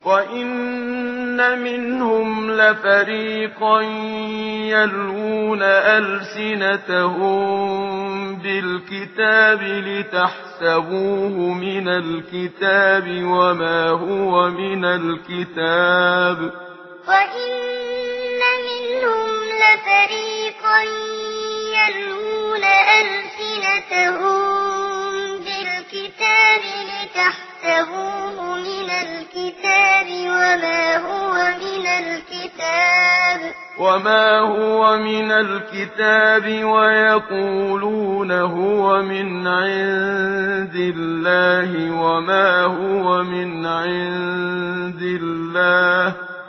وَإِنَّ مِنْهُمْ لَفَرِيقًا يَلْوُونَ أَلْسِنَتَهُم بِالْكِتَابِ لِتَحْسَبُوهُ مِنَ الْكِتَابِ وَمَا هُوَ مِنَ الْكِتَابِ وَإِنَّ مِنْهُمْ لَفَرِيقًا يَلْوُونَ أَلْسِنَتَهُم بِالْكِتَابِ لِتَحْسَبُوهُ مِنَ الْكِتَابِ وَمَا هُوَ مِنَ الْكِتَابِ وَيَقُولُونَ هُوَ مِنْ عِندِ اللَّهِ وَمَا هُوَ مِنْ عِندِ اللَّهِ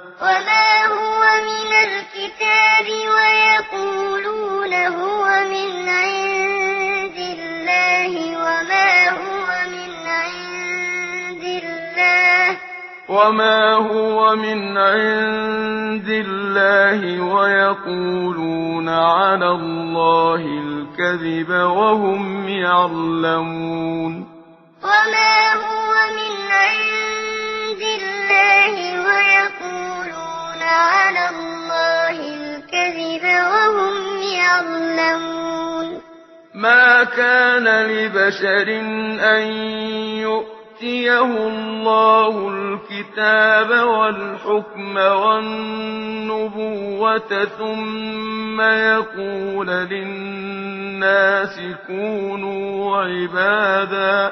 وَيَقُولُونَ عَلَى اللَّهِ الْكَذِبَ وَهُمْ يَعْلَمُونَ وَمَا هُوَ مِنْ عِندِ اللَّهِ وَيَقُولُونَ عَلَى اللَّهِ الْكَذِبَ وَهُمْ يَعْلَمُونَ مَا كَانَ لِبَشَرٍ أَن يُؤْتِيَهُ اللَّهُ الْكِتَابَ وَالْحُكْمَ وَالنُّبُوَّةَ ثُمَّ يَقُولَ لِلنَّاسِ كُونُوا عِبَادًا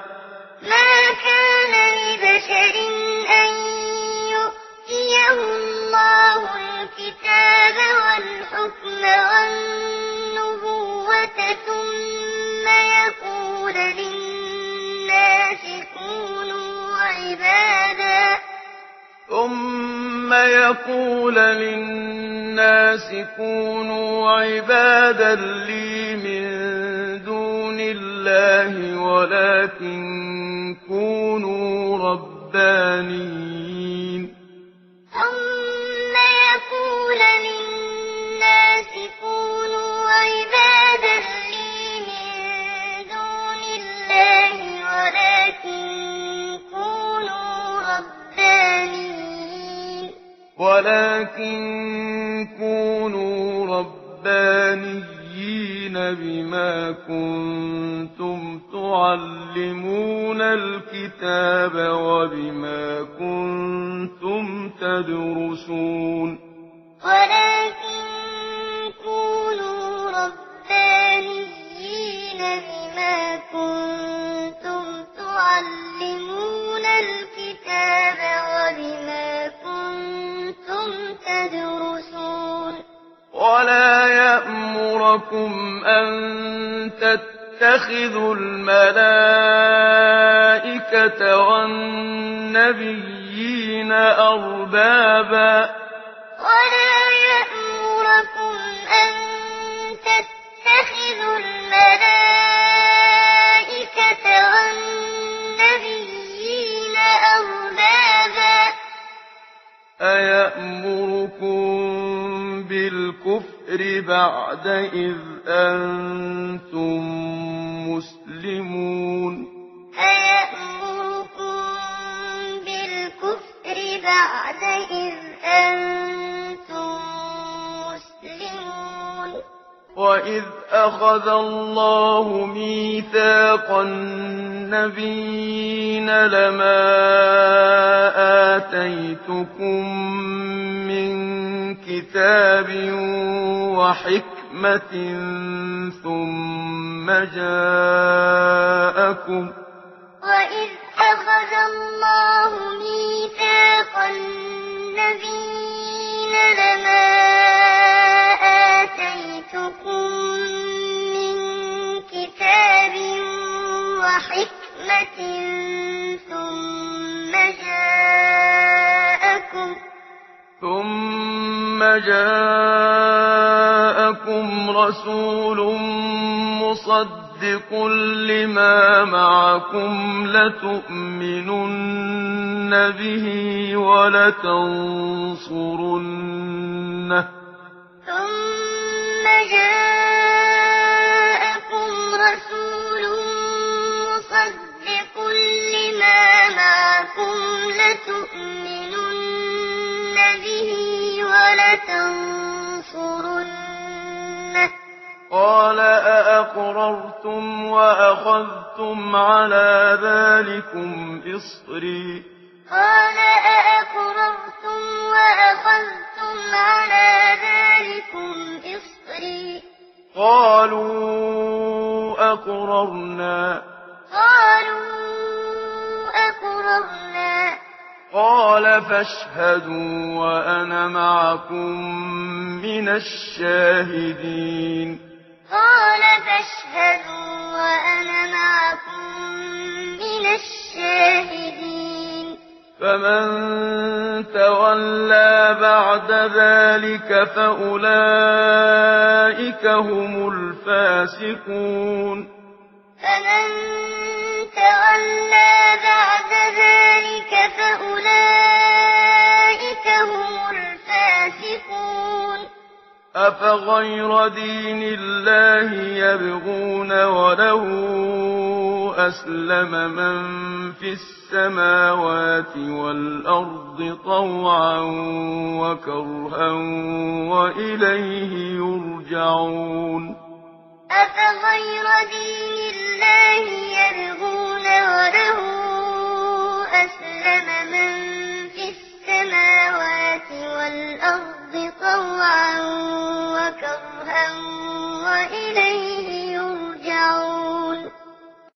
لِّي مِن دُونِ اللَّهِ وَلَٰكِن كُونُوا رَبَّانِيِّينَ بِمَا كُنتُمْ تُعَلِّمُونَ الْكِتَابَ وَبِمَا كُنتُمْ تَدْرُسُونَ وَلَا يَأْمُرَكُمْ أَن تَتَّخِذُوا الْمَلَائِكَةَ وَالنَّبِيِّينَ أَرْبَابًا أَيَأْمُرُكُم بِالْكُفْرِ بَعْدَ إِذْ أَنتُم مُّسْلِمُونَ وَإِذْ أَخَذَ اللَّهُ مِيثَاقَ النَّبِيِّينَ لَمَا آتَيْتُكُم مِّن كِتَابٍ وَحِكْمَةٍ ثُمَّ جَاءَكُمْ رَسُولٌ مُّصَدِّقٌ لِّمَا مَعَكُمْ لَتُؤْمِنُنَّ بِهِ وَلَتَنصُرُنَّهُ لتنصرنه قال أأقررتم وأخذتم على ذلكم إصري قال أأقررتم وأخذتم على ذلكم إصري قالوا أقررنا قال فاشهدوا وأنا معكم من الشاهدين قال فاشهدوا وأنا معكم من الشاهدين فمن تولى بعد ذلك فأولئك هم الفاسقون فمن تولى بعد ذلك فأولئك هم الفاسقون أفغير دين الله يبغون وله أسلم من في السماوات والأرض طوعا وكرها وإليه يرجعون أفغير دين الله يبغون وله أسلم من